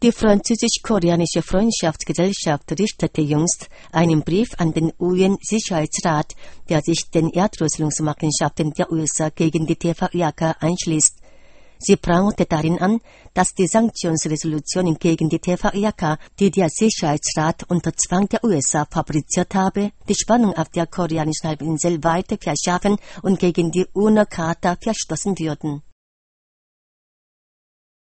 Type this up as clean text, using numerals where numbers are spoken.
Die französisch-koreanische Freundschaftsgesellschaft richtete jüngst einen Brief an den UN-Sicherheitsrat, der sich den Erdrosselungsmachenschaften der USA gegen die TVÖK einschließt. Sie prangerte darin an, dass die Sanktionsresolutionen gegen die TVÖK, die der Sicherheitsrat unter Zwang der USA fabriziert habe, die Spannung auf der koreanischen Halbinsel weiter verschärfen und gegen die UNO-Charta verstoßen würden.